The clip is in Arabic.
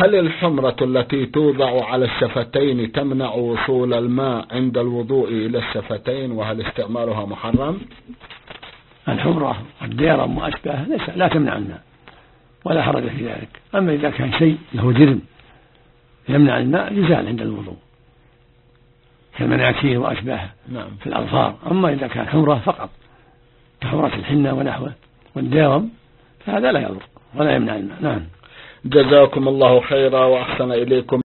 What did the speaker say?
هل الحمرة التي توضع على الشفتين تمنع وصول الماء عند الوضوء إلى الشفتين، وهل استعمالها محرم؟ الحمرة والديرم وأشباه لا تمنع الماء ولا حرج في ذلك. أما إذا كان شيء له جرم يمنع الماء يزال عند الوضوء كالمناكير وأشباه في الأظفار. أما إذا كان حمرة فقط كحمرة الحنة ونحوه والديرم فهذا لا يضر ولا يمنع الماء. نعم. جزاكم الله خيرا وأحسن إليكم.